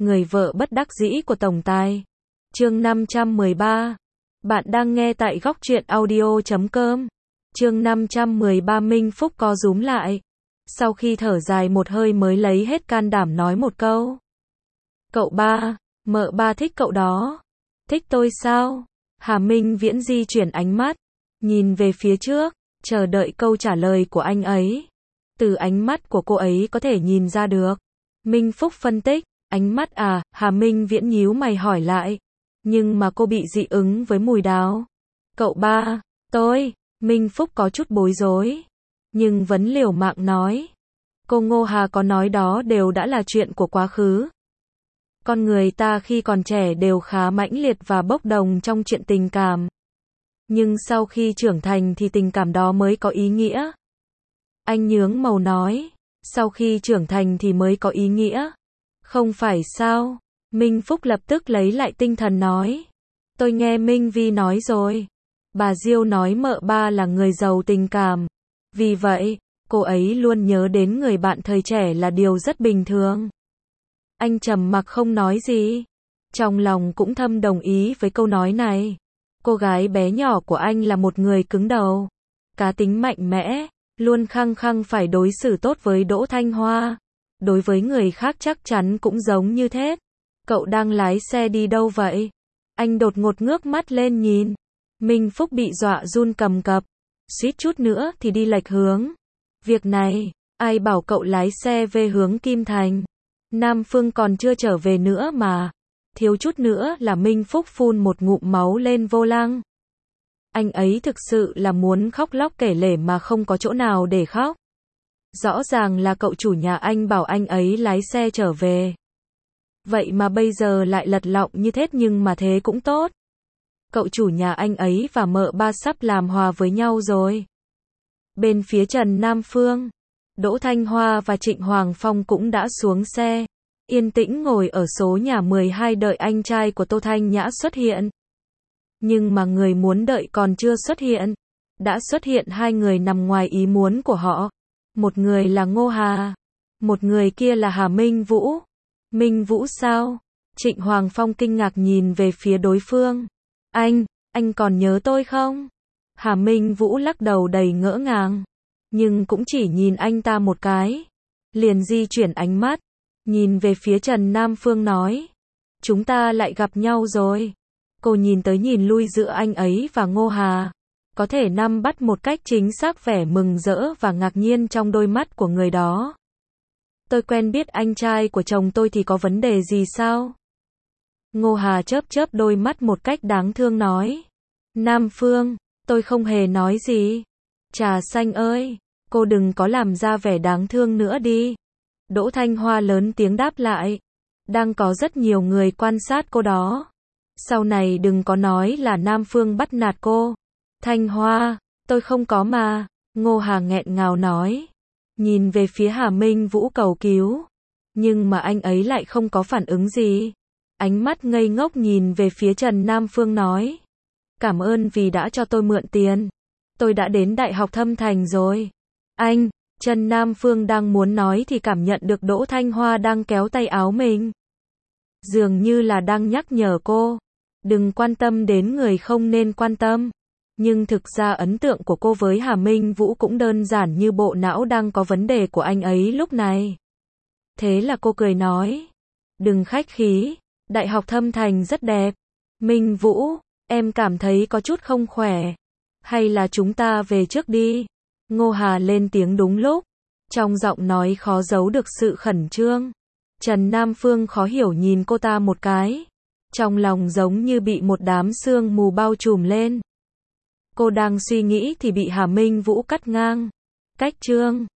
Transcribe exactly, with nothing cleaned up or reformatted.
người vợ bất đắc dĩ của tổng tài. Chương năm trăm mười ba. Bạn đang nghe tại góc truyện audio chấm com. Chương năm trăm mười ba. Minh Phúc co rúm lại. Sau khi thở dài một hơi mới lấy hết can đảm nói một câu. Cậu ba, mợ ba thích cậu đó. Thích tôi sao? Hà Minh Viễn di chuyển ánh mắt, nhìn về phía trước, chờ đợi câu trả lời của anh ấy. Từ ánh mắt của cô ấy có thể nhìn ra được. Minh Phúc phân tích, ánh mắt à, Hà Minh Viễn nhíu mày hỏi lại. Nhưng mà cô bị dị ứng với mùi đào. Cậu ba, tôi, Minh Phúc có chút bối rối. Nhưng vẫn liều mạng nói. Cô Ngô Hà có nói đó đều đã là chuyện của quá khứ. Con người ta khi còn trẻ đều khá mãnh liệt và bốc đồng trong chuyện tình cảm. Nhưng sau khi trưởng thành thì tình cảm đó mới có ý nghĩa. Anh nhướng màu nói, sau khi trưởng thành thì mới có ý nghĩa. Không phải sao? Minh Phúc lập tức lấy lại tinh thần nói. Tôi nghe Minh Vi nói rồi. Bà Diêu nói mợ ba là người giàu tình cảm. Vì vậy, cô ấy luôn nhớ đến người bạn thời trẻ là điều rất bình thường. Anh trầm mặc không nói gì. Trong lòng cũng thầm đồng ý với câu nói này. Cô gái bé nhỏ của anh là một người cứng đầu. Cá tính mạnh mẽ, luôn khăng khăng phải đối xử tốt với Đỗ Thanh Hoa. Đối với người khác chắc chắn cũng giống như thế. Cậu đang lái xe đi đâu vậy? Anh đột ngột ngước mắt lên nhìn. Minh Phúc bị dọa run cầm cập. Suýt chút nữa thì đi lệch hướng. Việc này, ai bảo cậu lái xe về hướng Kim Thành? Nam Phương còn chưa trở về nữa mà. Thiếu chút nữa là Minh Phúc phun một ngụm máu lên vô lăng. Anh ấy thực sự là muốn khóc lóc kể lể mà không có chỗ nào để khóc. Rõ ràng là cậu chủ nhà anh bảo anh ấy lái xe trở về. Vậy mà bây giờ lại lật lọng như thế, nhưng mà thế cũng tốt. Cậu chủ nhà anh ấy và mợ ba sắp làm hòa với nhau rồi. Bên phía Trần Nam Phương, Đỗ Thanh Hoa và Trịnh Hoàng Phong cũng đã xuống xe. Yên tĩnh ngồi ở số nhà mười hai đợi anh trai của Tô Thanh Nhã xuất hiện. Nhưng mà người muốn đợi còn chưa xuất hiện. Đã xuất hiện hai người nằm ngoài ý muốn của họ. Một người là Ngô Hà. Một người kia là Hà Minh Vũ. Minh Vũ sao? Trịnh Hoàng Phong kinh ngạc nhìn về phía đối phương. Anh, anh còn nhớ tôi không? Hà Minh Vũ lắc đầu đầy ngỡ ngàng. Nhưng cũng chỉ nhìn anh ta một cái. Liền di chuyển ánh mắt. Nhìn về phía Trần Nam Phương nói. Chúng ta lại gặp nhau rồi. Cô nhìn tới nhìn lui giữa anh ấy và Ngô Hà. Có thể nắm bắt một cách chính xác vẻ mừng rỡ và ngạc nhiên trong đôi mắt của người đó. Tôi quen biết anh trai của chồng tôi thì có vấn đề gì sao? Ngô Hà chớp chớp đôi mắt một cách đáng thương nói. Nam Phương, tôi không hề nói gì. Trà xanh ơi, cô đừng có làm ra vẻ đáng thương nữa đi. Đỗ Thanh Hoa lớn tiếng đáp lại. Đang có rất nhiều người quan sát cô đó. Sau này đừng có nói là Nam Phương bắt nạt cô. Thanh Hoa, tôi không có mà. Ngô Hà nghẹn ngào nói. Nhìn về phía Hà Minh Vũ cầu cứu. Nhưng mà anh ấy lại không có phản ứng gì. Ánh mắt ngây ngốc nhìn về phía Trần Nam Phương nói. Cảm ơn vì đã cho tôi mượn tiền. Tôi đã đến Đại học Thâm Thành rồi. Anh, Trần Nam Phương đang muốn nói thì cảm nhận được Đỗ Thanh Hoa đang kéo tay áo mình. Dường như là đang nhắc nhở cô. Đừng quan tâm đến người không nên quan tâm. Nhưng thực ra ấn tượng của cô với Hà Minh Vũ cũng đơn giản như bộ não đang có vấn đề của anh ấy lúc này. Thế là cô cười nói. Đừng khách khí. Đại học Thâm Thành rất đẹp. Minh Vũ, em cảm thấy có chút không khỏe. Hay là chúng ta về trước đi. Ngô Hà lên tiếng đúng lúc. Trong giọng nói khó giấu được sự khẩn trương. Trần Nam Phương khó hiểu nhìn cô ta một cái. Trong lòng giống như bị một đám sương mù bao trùm lên. Cô đang suy nghĩ thì bị Hà Minh Vũ cắt ngang. Cách chương